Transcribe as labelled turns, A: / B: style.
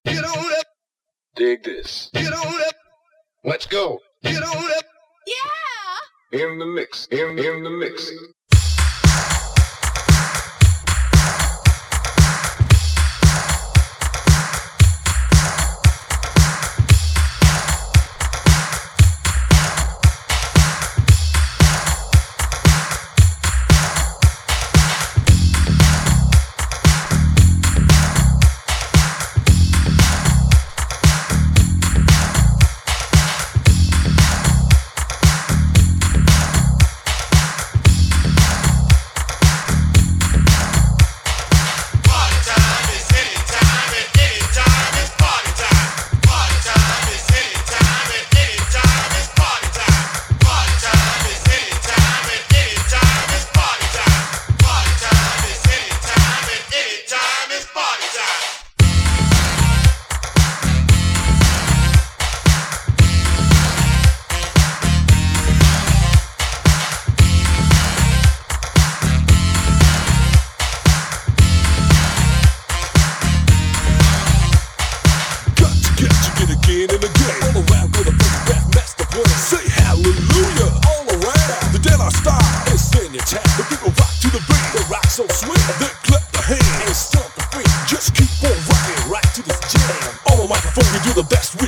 A: Get on up.
B: Dig this.
A: Get on up.
B: Let's go.
A: Get on up.
C: Yeah!
B: In the mix. In the mix.
D: Again and again, all around with a big rap master plan. Say hallelujah, all around. The dead are style is in your town. The people rock to the beat, they rock so sweet. They clap the hands and stomp the feet. Just keep on rocking right to this jam. On the microphone, we do the best we